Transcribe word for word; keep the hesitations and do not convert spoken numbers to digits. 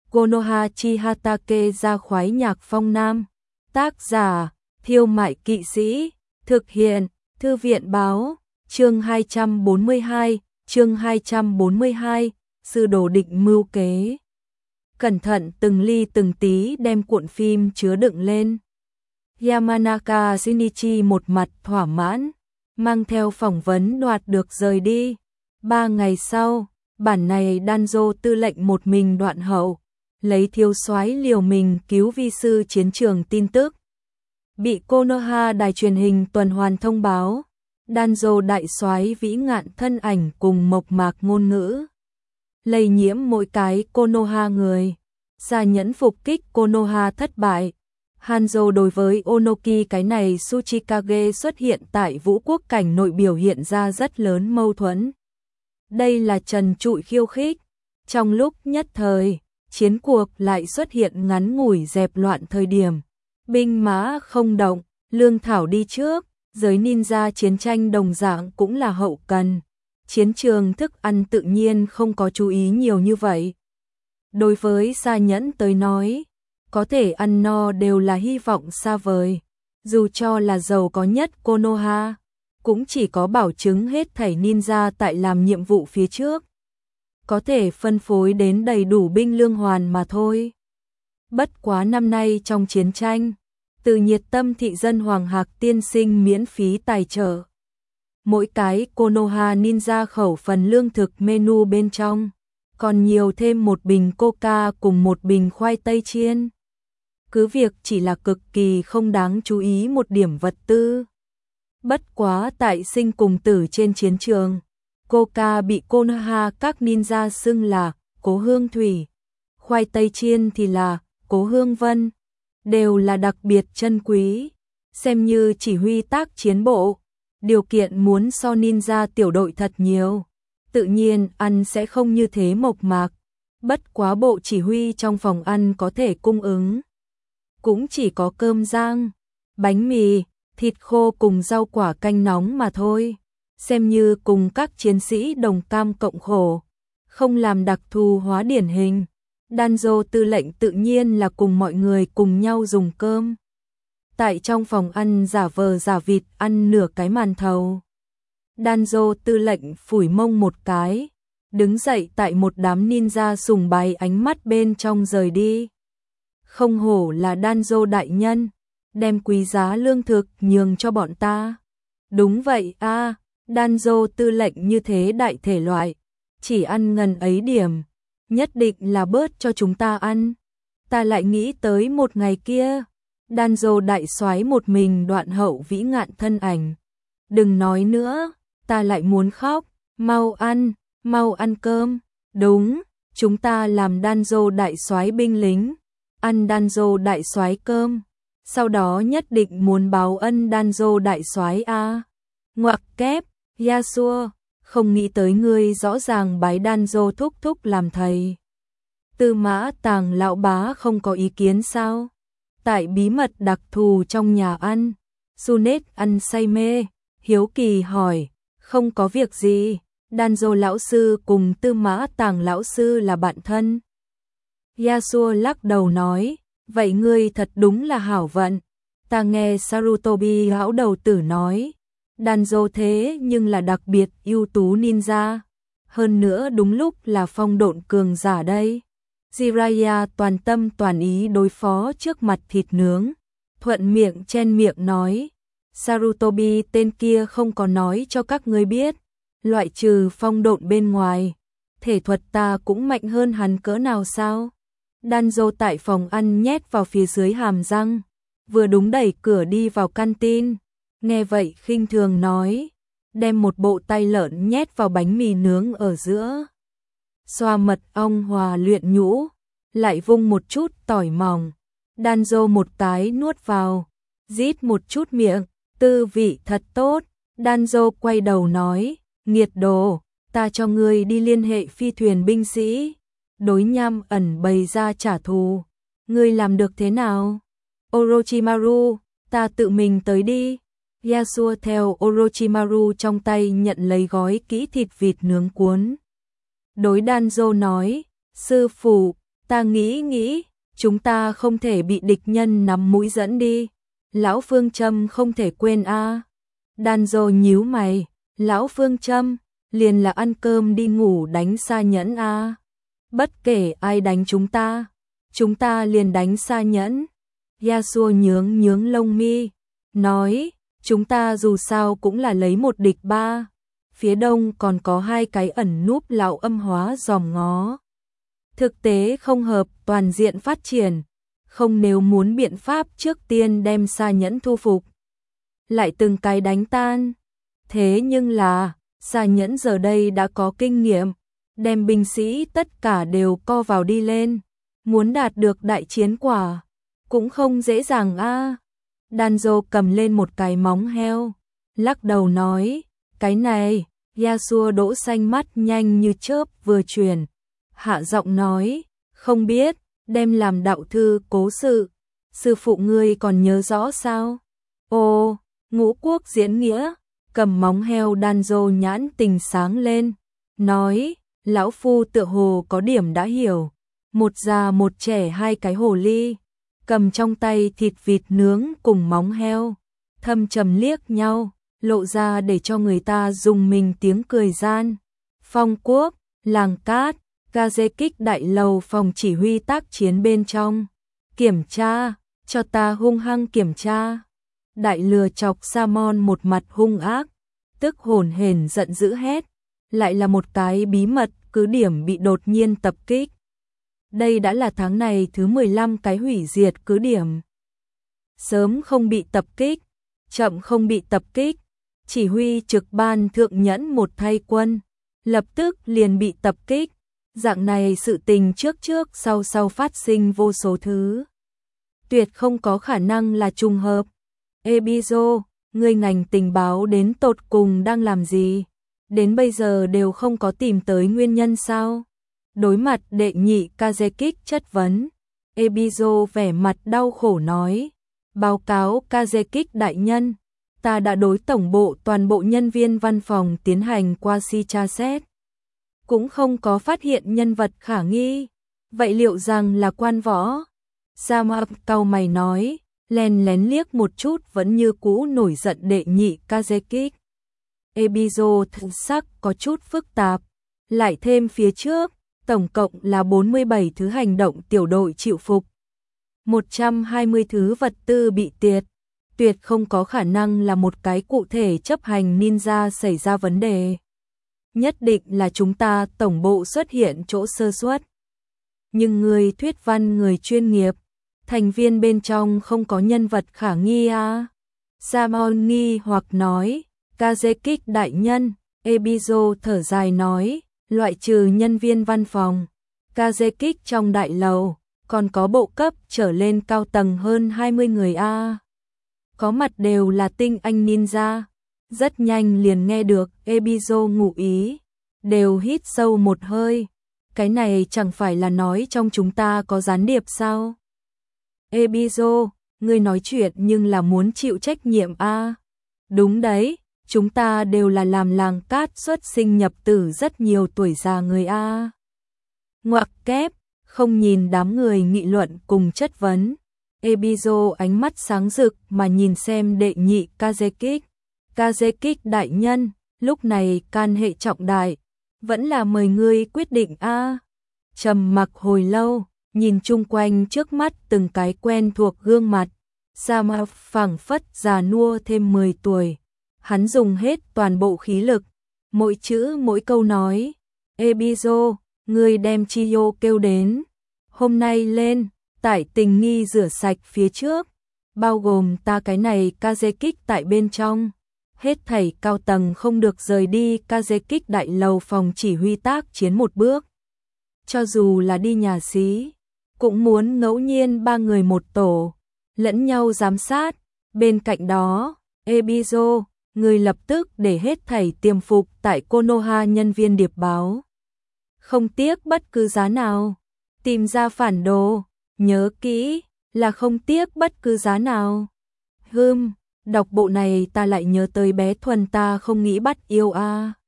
Konoha Chihatake ra khoái nhạc phong nam. Tác giả, Thiêu Mại Kỵ Sĩ. Thực hiện, Thư viện báo. Chương hai trăm bốn mươi hai, chương hai trăm bốn mươi hai, Sư đồ định mưu kế. Cẩn thận từng ly từng tí đem cuộn phim chứa đựng lên. Yamanaka Shinichi một mặt thỏa mãn, mang theo phỏng vấn đoạt được rời đi. Ba ngày sau, bản này Danzo tư lệnh một mình đoạn hậu, lấy thiếu soái liều mình cứu vi sư chiến trường tin tức. Bị Konoha đài truyền hình tuần hoàn thông báo, Danzo đại soái vĩ ngạn thân ảnh cùng mộc mạc ngôn ngữ. Lây nhiễm mỗi cái Konoha người. Xa nhẫn phục kích Konoha thất bại. Hanzo đối với Onoki cái này Tsuchikage xuất hiện tại vũ quốc cảnh nội biểu hiện ra rất lớn mâu thuẫn. Đây là trần trụi khiêu khích. Trong lúc nhất thời, chiến cuộc lại xuất hiện ngắn ngủi dẹp loạn thời điểm. Binh mã không động, lương thảo đi trước, giới ninja chiến tranh đồng dạng cũng là hậu cần. Chiến trường thức ăn tự nhiên không có chú ý nhiều như vậy. Đối với Sa Nhẫn tới nói, có thể ăn no đều là hy vọng xa vời. Dù cho là giàu có nhất Konoha, cũng chỉ có bảo chứng hết thảy ninja tại làm nhiệm vụ phía trước. Có thể phân phối đến đầy đủ binh lương hoàn mà thôi. Bất quá năm nay trong chiến tranh, từ nhiệt tâm thị dân Hoàng Hạc tiên sinh miễn phí tài trợ. Mỗi cái Konoha ninja khẩu phần lương thực menu bên trong, còn nhiều thêm một bình coca cùng một bình khoai tây chiên. Cứ việc chỉ là cực kỳ không đáng chú ý một điểm vật tư. Bất quá tại sinh cùng tử trên chiến trường, coca bị Konoha các ninja xưng là Cố Hương Thủy, khoai tây chiên thì là Cố Hương Vân, đều là đặc biệt chân quý, xem như chỉ huy tác chiến bộ. Điều kiện muốn so ninja tiểu đội thật nhiều, tự nhiên ăn sẽ không như thế mộc mạc. Bất quá bộ chỉ huy trong phòng ăn có thể cung ứng, cũng chỉ có cơm rang, bánh mì, thịt khô cùng rau quả canh nóng mà thôi. Xem như cùng các chiến sĩ đồng cam cộng khổ, không làm đặc thù hóa điển hình. Danzo tư lệnh tự nhiên là cùng mọi người cùng nhau dùng cơm. Tại trong phòng ăn giả vờ giả vịt ăn nửa cái màn thầu. Danzo tư lệnh phủi mông một cái, đứng dậy tại một đám ninja sùng bái ánh mắt bên trong rời đi. Không hổ là Danzo đại nhân, đem quý giá lương thực nhường cho bọn ta. Đúng vậy a, à, Danzo tư lệnh như thế đại thể loại, chỉ ăn ngần ấy điểm, nhất định là bớt cho chúng ta ăn. Ta lại nghĩ tới một ngày kia, Danzo đại soái một mình đoạn hậu vĩ ngạn thân ảnh. Đừng nói nữa, ta lại muốn khóc, mau ăn, mau ăn cơm. Đúng, chúng ta làm Danzo đại soái binh lính, ăn Danzo đại soái cơm, sau đó nhất định muốn báo ân Danzo đại soái a. Ngoặc kép, Yasuo, không nghĩ tới ngươi rõ ràng bái Danzo thúc thúc làm thầy. Tư Mã Tàng lão bá không có ý kiến sao? Tại bí mật đặc thù trong nhà ăn, Sunet ăn say mê, hiếu kỳ hỏi, không có việc gì, Danzo lão sư cùng Tư Mã Tàng lão sư là bạn thân. Yasuo lắc đầu nói, vậy ngươi thật đúng là hảo vận. Ta nghe Sarutobi lão đầu tử nói, Danzo thế nhưng là đặc biệt ưu tú ninja, hơn nữa đúng lúc là phong độn cường giả đây. Jiraiya toàn tâm toàn ý đối phó trước mặt thịt nướng, thuận miệng chen miệng nói, Sarutobi tên kia không có nói cho các ngươi biết, loại trừ phong độn bên ngoài, thể thuật ta cũng mạnh hơn hắn cỡ nào sao? Danzo tại phòng ăn nhét vào phía dưới hàm răng, vừa đúng đẩy cửa đi vào canteen, nghe vậy khinh thường nói, đem một bộ tay lợn nhét vào bánh mì nướng ở giữa. Xoa mật ong hòa luyện nhũ, lại vung một chút tỏi mỏng. Danzo một cái nuốt vào, rít một chút miệng, tư vị thật tốt. Danzo quay đầu nói, nghiệt đồ, ta cho ngươi đi liên hệ phi thuyền binh sĩ, đối nham ẩn bày ra trả thù. Ngươi làm được thế nào? Orochimaru, ta tự mình tới đi. Yasuo theo Orochimaru trong tay nhận lấy gói kỹ thịt vịt nướng cuốn. Đối Danzo nói, sư phụ, Ta nghĩ nghĩ, chúng ta không thể bị địch nhân nắm mũi dẫn đi. Lão phương châm không thể quên a. Đan Dô nhíu mày, lão phương châm, liền là ăn cơm đi ngủ đánh Sa Nhẫn a. Bất kể ai đánh chúng ta, chúng ta liền đánh Sa Nhẫn. Yasuo nhướng nhướng lông mi, nói, chúng ta dù sao cũng là lấy một địch ba. Phía đông còn có hai cái ẩn núp lão âm hóa dòm ngó. Thực tế không hợp toàn diện phát triển, không nếu muốn biện pháp trước tiên đem Sa Nhẫn thu phục. Lại từng cái đánh tan. Thế nhưng là, Sa Nhẫn giờ đây đã có kinh nghiệm, đem binh sĩ tất cả đều co vào đi lên. Muốn đạt được đại chiến quả, cũng không dễ dàng a. Đan Dô cầm lên một cái móng heo, lắc đầu nói, cái này, Yasuo đỗ xanh mắt nhanh như chớp vừa chuyển. Hạ giọng nói, không biết, đem làm đạo thư cố sự. Sư phụ ngươi còn nhớ rõ sao? Ồ, Ngũ Quốc diễn nghĩa, cầm móng heo Đan Dô nhãn tình sáng lên, nói, lão phu tựa hồ có điểm đã hiểu. Một già một trẻ hai cái hồ ly, cầm trong tay thịt vịt nướng cùng móng heo, thâm trầm liếc nhau, lộ ra để cho người ta dùng mình tiếng cười gian. Phong Quốc, làng cát, Kazekik đại lầu phòng chỉ huy tác chiến bên trong. Kiểm tra, cho ta hung hăng kiểm tra. Đại lừa chọc Samon một mặt hung ác, tức hồn hển giận dữ hét, lại là một cái bí mật cứ điểm bị đột nhiên tập kích. Đây đã là tháng này thứ mười lăm cái hủy diệt cứ điểm. Sớm không bị tập kích, chậm không bị tập kích, chỉ huy trực ban thượng nhẫn một thay quân, lập tức liền bị tập kích. Dạng này sự tình trước trước sau sau phát sinh vô số thứ. Tuyệt không có khả năng là trùng hợp. Ebizo, người ngành tình báo đến tột cùng đang làm gì? Đến bây giờ đều không có tìm tới nguyên nhân sao? Đối mặt đệ nhị Kazekik chất vấn, Ebizo vẻ mặt đau khổ nói, báo cáo Kazekik đại nhân, ta đã đối tổng bộ toàn bộ nhân viên văn phòng tiến hành qua si tra xét, cũng không có phát hiện nhân vật khả nghi. Vậy liệu rằng là quan võ? Sama cau mày nói, lén lén liếc một chút vẫn như cũ nổi giận đệ nhị Kazekik. Ebizo thần sắc có chút phức tạp, lại thêm phía trước, tổng cộng là bốn mươi bảy thứ hành động tiểu đội chịu phục. một trăm hai mươi thứ vật tư bị tiệt, tuyệt không có khả năng là một cái cụ thể chấp hành ninja xảy ra vấn đề. Nhất định là chúng ta tổng bộ xuất hiện chỗ sơ suất. Nhưng người thuyết văn người chuyên nghiệp, thành viên bên trong không có nhân vật khả nghi à? Samon nghi hoặc nói, Kazekik đại nhân, Ebizo thở dài nói, loại trừ nhân viên văn phòng, Kazekik trong đại lầu, còn có bộ cấp trở lên cao tầng hơn hai mươi người a. À. Có mặt đều là tinh anh ninja. Rất nhanh liền nghe được Ebizo ngụ ý, đều hít sâu một hơi. Cái này chẳng phải là nói trong chúng ta có gián điệp sao? Ebizo, ngươi nói chuyện nhưng là muốn chịu trách nhiệm a. À? Đúng đấy, chúng ta đều là làm làng cát xuất sinh nhập tử rất nhiều tuổi già người a. À. Ngoặc kép, không nhìn đám người nghị luận cùng chất vấn. Ebizo ánh mắt sáng rực mà nhìn xem đệ nhị Kazekik. Kazekik đại nhân, lúc này can hệ trọng đại, vẫn là mời ngươi quyết định a. À. Trầm mặc hồi lâu, nhìn chung quanh trước mắt từng cái quen thuộc gương mặt, Sama phảng phất già nua thêm mười tuổi. Hắn dùng hết toàn bộ khí lực, mỗi chữ mỗi câu nói, Ebizo, ngươi đem Chiyo kêu đến, hôm nay lên, tại tình nghi rửa sạch phía trước, bao gồm ta cái này Kazekik tại bên trong. Hết thảy cao tầng không được rời đi Kazekik đại lầu phòng chỉ huy tác chiến một bước. Cho dù là đi nhà xí, cũng muốn ngẫu nhiên ba người một tổ, lẫn nhau giám sát. Bên cạnh đó, Ebizo, người lập tức để hết thảy tiềm phục tại Konoha nhân viên điệp báo. Không tiếc bất cứ giá nào, tìm ra phản đồ, nhớ kỹ, là không tiếc bất cứ giá nào. Hừm. Đọc bộ này ta lại nhớ tới bé Thuần ta không nghĩ bắt yêu a. À.